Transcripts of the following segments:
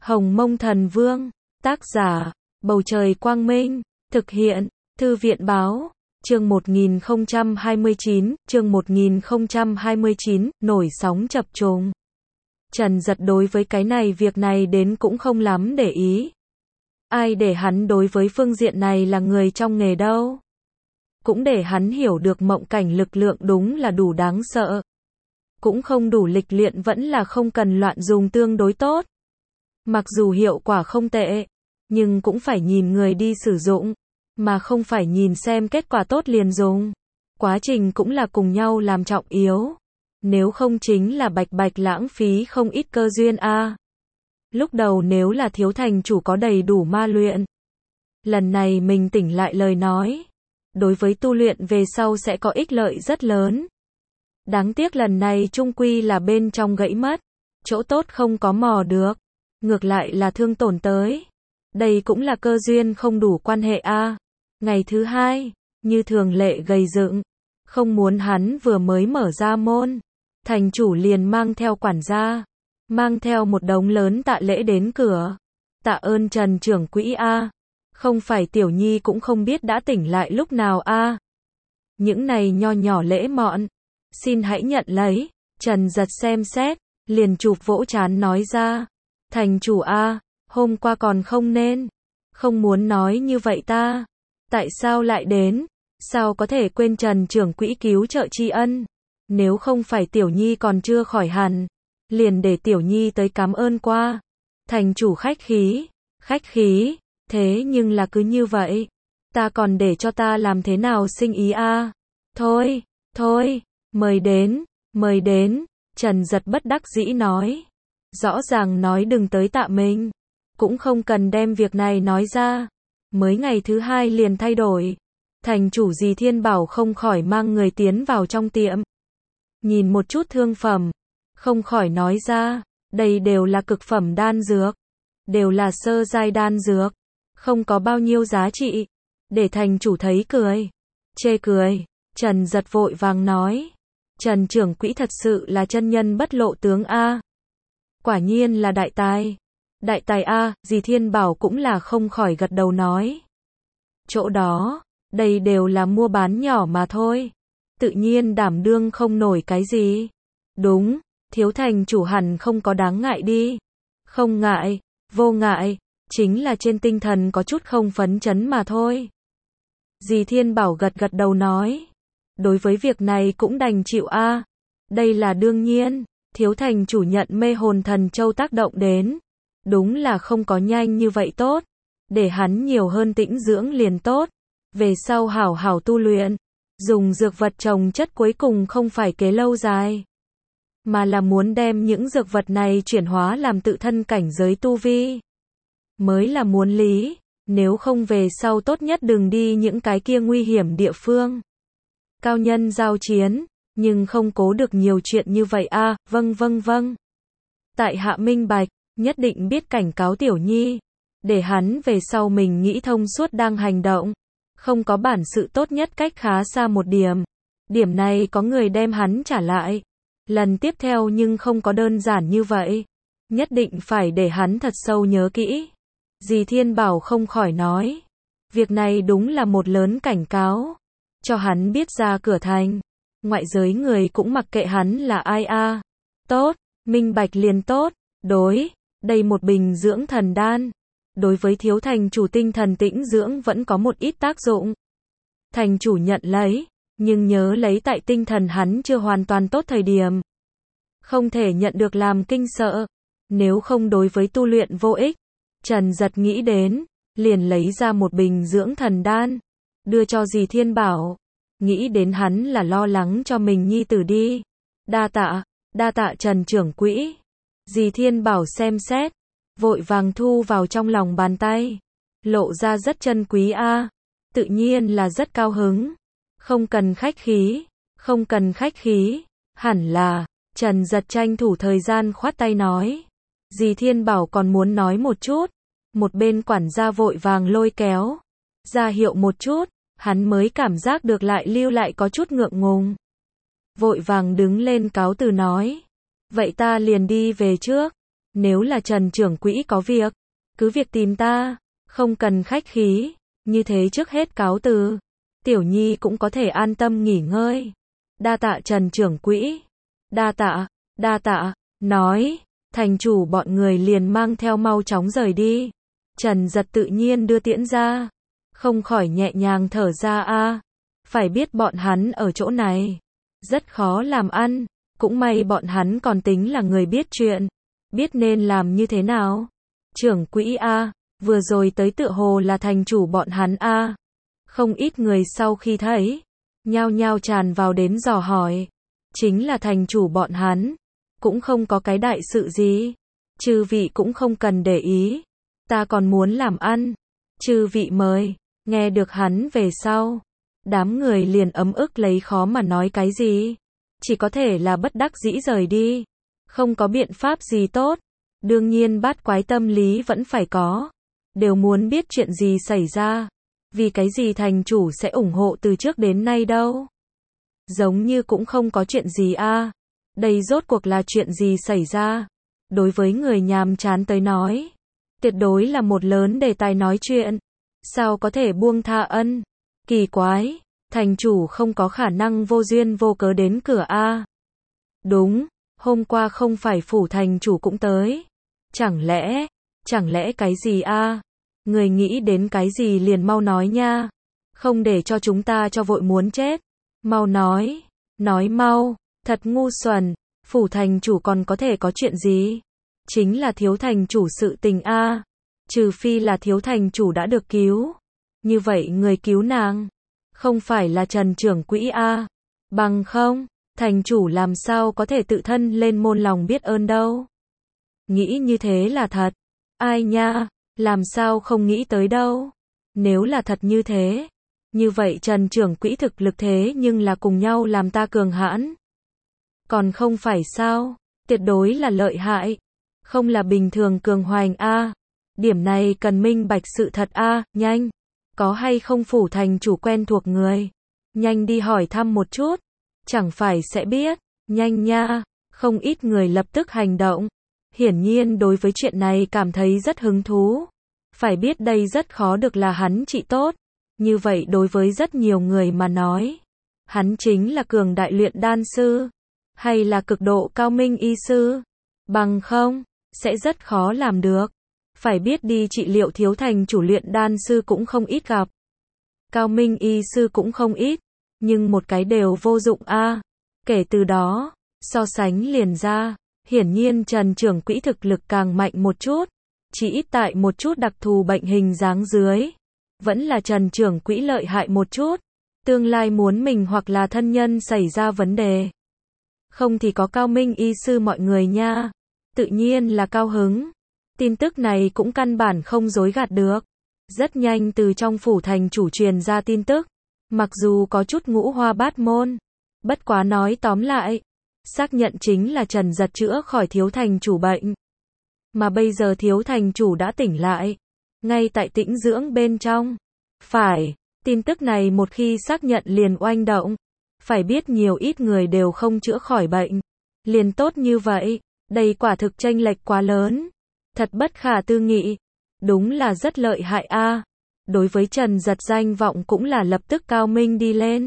Hồng Mông Thần Vương, tác giả, Bầu Trời Quang Minh, thực hiện, Thư viện Báo, chương 1029, nổi sóng chập trùng. Trần Dật đối với cái này việc này đến cũng không lắm để ý. Ai để hắn đối với phương diện này là người trong nghề đâu. Cũng để hắn hiểu được mộng cảnh lực lượng đúng là đủ đáng sợ. Cũng không đủ lịch luyện vẫn là không cần loạn dùng tương đối tốt. Mặc dù hiệu quả không tệ, nhưng cũng phải nhìn người đi sử dụng, mà không phải nhìn xem kết quả tốt liền dùng. Quá trình cũng là cùng nhau làm trọng yếu. Nếu không chính là bạch bạch lãng phí không ít cơ duyên a. Lúc đầu nếu là Thiếu thành chủ có đầy đủ ma luyện, lần này mình tỉnh lại lời nói, đối với tu luyện về sau sẽ có ích lợi rất lớn. Đáng tiếc lần này chung quy là bên trong gãy mất, chỗ tốt không có mò được, ngược lại là thương tổn tới. Đây cũng là cơ duyên không đủ quan hệ a. Ngày thứ hai, như thường lệ gầy dựng, không muốn hắn vừa mới mở ra môn, thành chủ liền mang theo quản gia, mang theo một đống lớn tạ lễ đến cửa. Tạ ơn Trần trưởng quỹ a, không phải Tiểu Nhi cũng không biết đã tỉnh lại lúc nào a. Những này nho nhỏ lễ mọn, xin hãy nhận lấy. Trần Dật xem xét, liền chụp vỗ trán nói ra, thành chủ a, hôm qua còn không nên, không muốn nói như vậy ta. Tại sao lại đến? Sao có thể quên Trần trưởng quỹ cứu trợ tri ân? Nếu không phải Tiểu Nhi còn chưa khỏi hẳn, liền để Tiểu Nhi tới cảm ơn qua. Thành chủ khách khí, thế nhưng là cứ như vậy, ta còn để cho ta làm thế nào sinh ý a? Thôi, mời đến, Trần Dật bất đắc dĩ nói. Rõ ràng nói đừng tới tạ mình, cũng không cần đem việc này nói ra. Mới ngày thứ hai liền thay đổi. Thành chủ Dì Thiên Bảo không khỏi mang người tiến vào trong tiệm. Nhìn một chút thương phẩm, không khỏi nói ra, đây đều là cực phẩm đan dược, đều là sơ giai đan dược, không có bao nhiêu giá trị. Để thành chủ thấy cười, chê cười. Trần Dật vội vàng nói, Trần trưởng quỹ thật sự là chân nhân bất lộ tướng a. Quả nhiên là đại tài a. Dì Thiên Bảo cũng là không khỏi gật đầu nói, chỗ đó, đây đều là mua bán nhỏ mà thôi, tự nhiên đảm đương không nổi cái gì. Đúng, Thiếu thành chủ hẳn không có đáng ngại đi. Không ngại, vô ngại, chính là trên tinh thần có chút không phấn chấn mà thôi. Dì Thiên Bảo gật đầu nói, đối với việc này cũng đành chịu a. Đây là đương nhiên, Thiếu thành chủ nhận mê hồn thần châu tác động đến, đúng là không có nhanh như vậy tốt. Để hắn nhiều hơn tĩnh dưỡng liền tốt, về sau hảo hảo tu luyện. Dùng dược vật trồng chất cuối cùng không phải kế lâu dài, mà là muốn đem những dược vật này chuyển hóa làm tự thân cảnh giới tu vi, mới là muốn lý. Nếu không về sau tốt nhất đừng đi những cái kia nguy hiểm địa phương. Cao nhân giao chiến, nhưng không cố được nhiều chuyện như vậy a. Vâng. Tại hạ minh bạch, nhất định biết cảnh cáo Tiểu Nhi, để hắn về sau mình nghĩ thông suốt đang hành động. Không có bản sự tốt nhất cách khá xa một điểm. Điểm này có người đem hắn trả lại. Lần tiếp theo nhưng không có đơn giản như vậy. Nhất định phải để hắn thật sâu nhớ kỹ. Dì Thiên Bảo không khỏi nói, việc này đúng là một lớn cảnh cáo. Cho hắn biết ra cửa thành, ngoại giới người cũng mặc kệ hắn là ai a. Tốt, minh bạch liền tốt. Đây một bình dưỡng thần đan, đối với Thiếu thành chủ tinh thần tĩnh dưỡng vẫn có một ít tác dụng. Thành chủ nhận lấy, nhưng nhớ lấy tại tinh thần hắn chưa hoàn toàn tốt thời điểm. Không thể nhận được làm kinh sợ, nếu không đối với tu luyện vô ích. Trần Dật nghĩ đến, liền lấy ra một bình dưỡng thần đan, đưa cho Dì Thiên Bảo. Nghĩ đến hắn là lo lắng cho mình nhi tử đi. Đa tạ Trần trưởng quỹ. Dì Thiên Bảo xem xét, vội vàng thu vào trong lòng bàn tay, lộ ra rất chân quý a. Tự nhiên là rất cao hứng. Không cần khách khí, hẳn là. Trần Dật tranh thủ thời gian khoát tay nói. Dì Thiên Bảo còn muốn nói một chút, một bên quản gia vội vàng lôi kéo, ra hiệu một chút, hắn mới cảm giác được lại lưu lại có chút ngượng ngùng. Vội vàng đứng lên cáo từ nói, vậy ta liền đi về trước. Nếu là Trần trưởng quỹ có việc, cứ việc tìm ta, không cần khách khí, như thế trước hết cáo từ. Tiểu Nhi cũng có thể an tâm nghỉ ngơi. Đa tạ Trần trưởng quỹ. Đa tạ, nói, thành chủ bọn người liền mang theo mau chóng rời đi. Trần Giật tự nhiên đưa tiễn ra, không khỏi nhẹ nhàng thở ra a. Phải biết bọn hắn ở chỗ này rất khó làm ăn, cũng may bọn hắn còn tính là người biết chuyện, biết nên làm như thế nào. Trưởng quỹ a, vừa rồi tới tựa hồ là thành chủ bọn hắn a. Không ít người sau khi thấy, nhao nhao tràn vào đến dò hỏi. Chính là thành chủ bọn hắn, cũng không có cái đại sự gì. Chư vị cũng không cần để ý, ta còn muốn làm ăn. Chư vị mời. Nghe được hắn về sau, đám người liền ấm ức lấy khó mà nói cái gì. Chỉ có thể là bất đắc dĩ rời đi. Không có biện pháp gì tốt. Đương nhiên bát quái tâm lý vẫn phải có. Đều muốn biết chuyện gì xảy ra. Vì cái gì thành chủ sẽ ủng hộ từ trước đến nay đâu. Giống như cũng không có chuyện gì a. Đây rốt cuộc là chuyện gì xảy ra. Đối với người nhàm chán tới nói, tuyệt đối là một lớn đề tài nói chuyện. Sao có thể buông tha ân? Kỳ quái, thành chủ không có khả năng vô duyên vô cớ đến cửa a. Đúng, hôm qua không phải phủ thành chủ cũng tới. Chẳng lẽ cái gì a? Người nghĩ đến cái gì liền mau nói nha. Không để cho chúng ta cho vội muốn chết. Mau nói mau, thật ngu xuẩn, phủ thành chủ còn có thể có chuyện gì? Chính là thiếu thành chủ sự tình a. Trừ phi là thiếu thành chủ đã được cứu. Như vậy người cứu nàng, không phải là Trần trưởng quỹ a. Bằng không, thành chủ làm sao có thể tự thân lên môn lòng biết ơn đâu. Nghĩ như thế là thật. Ai nha, làm sao không nghĩ tới đâu. Nếu là thật như thế, như vậy Trần trưởng quỹ thực lực thế nhưng là cùng nhau làm ta cường hãn. Còn không phải sao, tuyệt đối là lợi hại. Không là bình thường cường hoành a. Điểm này cần minh bạch sự thật a, nhanh. Có hay không phủ thành chủ quen thuộc người? Nhanh đi hỏi thăm một chút. Chẳng phải sẽ biết. Nhanh nha. Không ít người lập tức hành động. Hiển nhiên đối với chuyện này cảm thấy rất hứng thú. Phải biết đây rất khó được là hắn trị tốt. Như vậy đối với rất nhiều người mà nói, hắn chính là cường đại luyện đan sư, hay là cực độ cao minh y sư. Bằng không, sẽ rất khó làm được. Phải biết đi trị liệu thiếu thành chủ luyện đan sư cũng không ít gặp. Cao minh y sư cũng không ít, nhưng một cái đều vô dụng a. Kể từ đó, so sánh liền ra, hiển nhiên Trần trưởng quỹ thực lực càng mạnh một chút, chỉ ít tại một chút đặc thù bệnh hình dáng dưới, vẫn là Trần trưởng quỹ lợi hại một chút. Tương lai muốn mình hoặc là thân nhân xảy ra vấn đề, không thì có cao minh y sư mọi người nha, tự nhiên là cao hứng. Tin tức này cũng căn bản không dối gạt được. Rất nhanh từ trong phủ thành chủ truyền ra tin tức. Mặc dù có chút ngũ hoa bát môn. Bất quá nói tóm lại. Xác nhận chính là Trần Giật chữa khỏi thiếu thành chủ bệnh. Mà bây giờ thiếu thành chủ đã tỉnh lại. Ngay tại tĩnh dưỡng bên trong. Phải, tin tức này một khi xác nhận liền oanh động. Phải biết nhiều ít người đều không chữa khỏi bệnh. Liền tốt như vậy. Đây quả thực chênh lệch quá lớn. Thật bất khả tư nghị. Đúng là rất lợi hại a. Đối với Trần Giật danh vọng cũng là lập tức cao minh đi lên.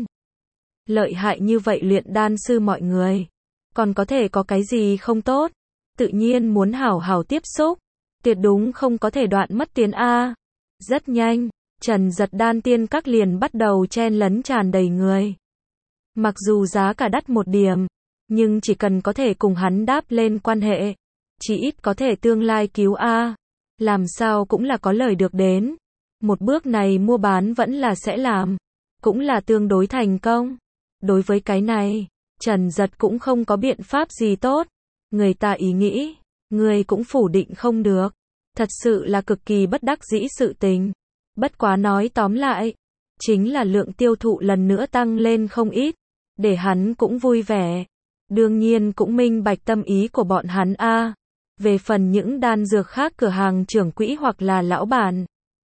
Lợi hại như vậy luyện đan sư mọi người. Còn có thể có cái gì không tốt. Tự nhiên muốn hảo hảo tiếp xúc. Tuyệt đúng không có thể đoạn mất tiền a. Rất nhanh, Trần Giật đan tiên các liền bắt đầu chen lấn tràn đầy người. Mặc dù giá cả đắt một điểm, nhưng chỉ cần có thể cùng hắn đáp lên quan hệ, chỉ ít có thể tương lai cứu a. Làm sao cũng là có lời được đến. Một bước này mua bán vẫn là sẽ làm. Cũng là tương đối thành công. Đối với cái này, Trần Giật cũng không có biện pháp gì tốt. Người ta ý nghĩ, người cũng phủ định không được. Thật sự là cực kỳ bất đắc dĩ sự tình. Bất quá nói tóm lại, chính là lượng tiêu thụ lần nữa tăng lên không ít. Để hắn cũng vui vẻ. Đương nhiên cũng minh bạch tâm ý của bọn hắn a. Về phần những đan dược khác cửa hàng trưởng quỹ hoặc là lão bản,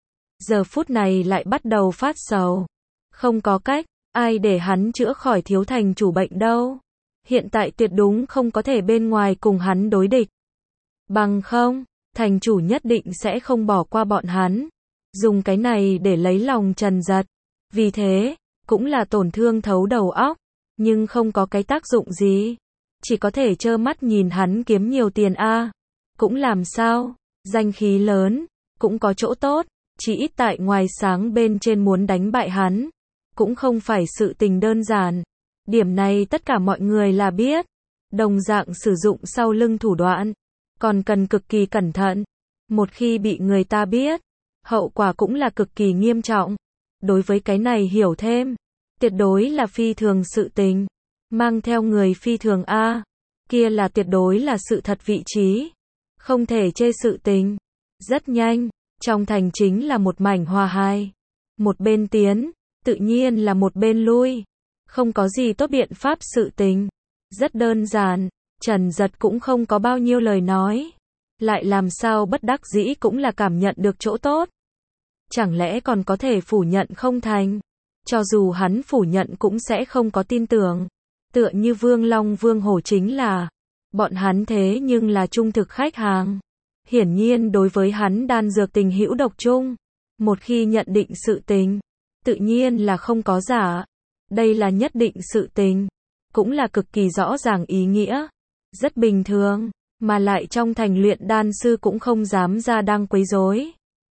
giờ phút này lại bắt đầu phát sầu. Không có cách, ai để hắn chữa khỏi thiếu thành chủ bệnh đâu. Hiện tại tuyệt đúng không có thể bên ngoài cùng hắn đối địch. Bằng không, thành chủ nhất định sẽ không bỏ qua bọn hắn. Dùng cái này để lấy lòng Trần Dật. Vì thế, cũng là tổn thương thấu đầu óc, nhưng không có cái tác dụng gì. Chỉ có thể trơ mắt nhìn hắn kiếm nhiều tiền a. Cũng làm sao, danh khí lớn, cũng có chỗ tốt, chỉ ít tại ngoài sáng bên trên muốn đánh bại hắn, cũng không phải sự tình đơn giản. Điểm này tất cả mọi người là biết. Đồng dạng sử dụng sau lưng thủ đoạn, còn cần cực kỳ cẩn thận. Một khi bị người ta biết, hậu quả cũng là cực kỳ nghiêm trọng. Đối với cái này hiểu thêm, tuyệt đối là phi thường sự tình. Mang theo người phi thường a, kia là tuyệt đối là sự thật vị trí. Không thể chê sự tình. Rất nhanh, trong thành chính là một mảnh hòa hai. Một bên tiến, tự nhiên là một bên lui. Không có gì tốt biện pháp sự tình. Rất đơn giản, Trần Dật cũng không có bao nhiêu lời nói. Lại làm sao bất đắc dĩ cũng là cảm nhận được chỗ tốt. Chẳng lẽ còn có thể phủ nhận không thành? Cho dù hắn phủ nhận cũng sẽ không có tin tưởng. Tựa như Vương Long Vương Hổ chính là, bọn hắn thế nhưng là trung thực khách hàng. Hiển nhiên đối với hắn đan dược tình hữu độc chung. Một khi nhận định sự tình, tự nhiên là không có giả. Đây là nhất định sự tình, cũng là cực kỳ rõ ràng ý nghĩa. Rất bình thường, mà lại trong thành luyện đan sư cũng không dám ra đang quấy rối.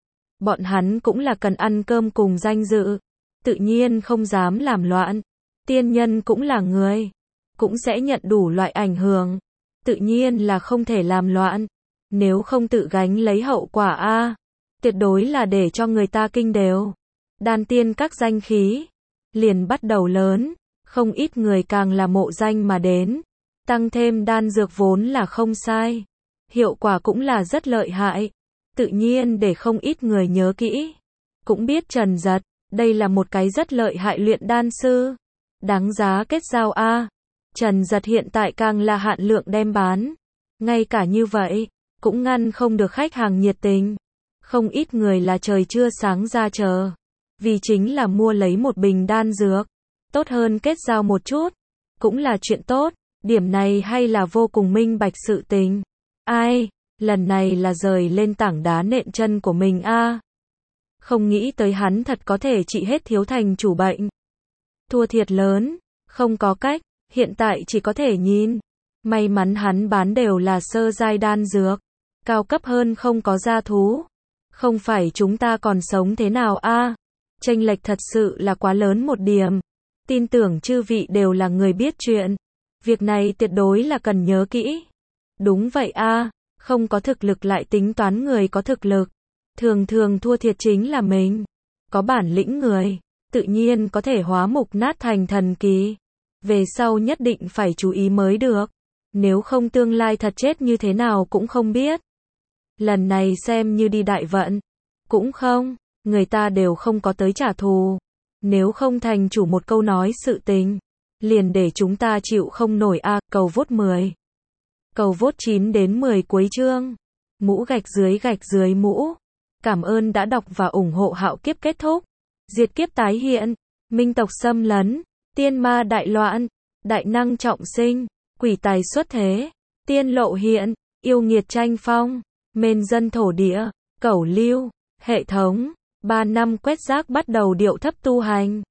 Bọn hắn cũng là cần ăn cơm cùng danh dự, tự nhiên không dám làm loạn. Tiên nhân cũng là người, cũng sẽ nhận đủ loại ảnh hưởng, tự nhiên là không thể làm loạn. Nếu không tự gánh lấy hậu quả a, tuyệt đối là để cho người ta kinh đều. Đan tiên các danh khí liền bắt đầu lớn, không ít người càng là mộ danh mà đến. Tăng thêm đan dược vốn là không sai, hiệu quả cũng là rất lợi hại, tự nhiên để không ít người nhớ kỹ. Cũng biết Trần Dật, đây là một cái rất lợi hại luyện đan sư, đáng giá kết giao a. Trần Dật hiện tại càng là hạn lượng đem bán, ngay cả như vậy, cũng ngăn không được khách hàng nhiệt tình. Không ít người là trời chưa sáng ra chờ, vì chính là mua lấy một bình đan dược, tốt hơn kết giao một chút, cũng là chuyện tốt. Điểm này hay là vô cùng minh bạch sự tình. Ai, lần này là rời lên tảng đá nện chân của mình a. Không nghĩ tới hắn thật có thể trị hết thiếu thành chủ bệnh. Thua thiệt lớn, không có cách, hiện tại chỉ có thể nhìn. May mắn hắn bán đều là sơ giai đan dược, cao cấp hơn không có gia thú. Không phải chúng ta còn sống thế nào a? Chênh lệch thật sự là quá lớn một điểm. Tin tưởng chư vị đều là người biết chuyện. Việc này tuyệt đối là cần nhớ kỹ. Đúng vậy a, không có thực lực lại tính toán người có thực lực. Thường thường thua thiệt chính là mình. Có bản lĩnh người, tự nhiên có thể hóa mục nát thành thần kỳ. Về sau nhất định phải chú ý mới được. Nếu không tương lai thật chết như thế nào cũng không biết. Lần này xem như đi đại vận. Cũng không, người ta đều không có tới trả thù. Nếu không thành chủ một câu nói sự tình, liền để chúng ta chịu không nổi a. Cầu vote 10. Cầu vote 9 đến 10 cuối chương. Mũ gạch dưới mũ. Cảm ơn đã đọc và ủng hộ. Hạo kiếp kết thúc. Diệt kiếp tái hiện. Minh tộc xâm lấn. Tiên ma đại loạn. Đại năng trọng sinh. Quỷ tài xuất thế. Tiên lộ hiện. Yêu nghiệt tranh phong. Mên dân thổ địa. Cẩu lưu. Hệ thống. 3 năm quét rác bắt đầu điệu thấp tu hành.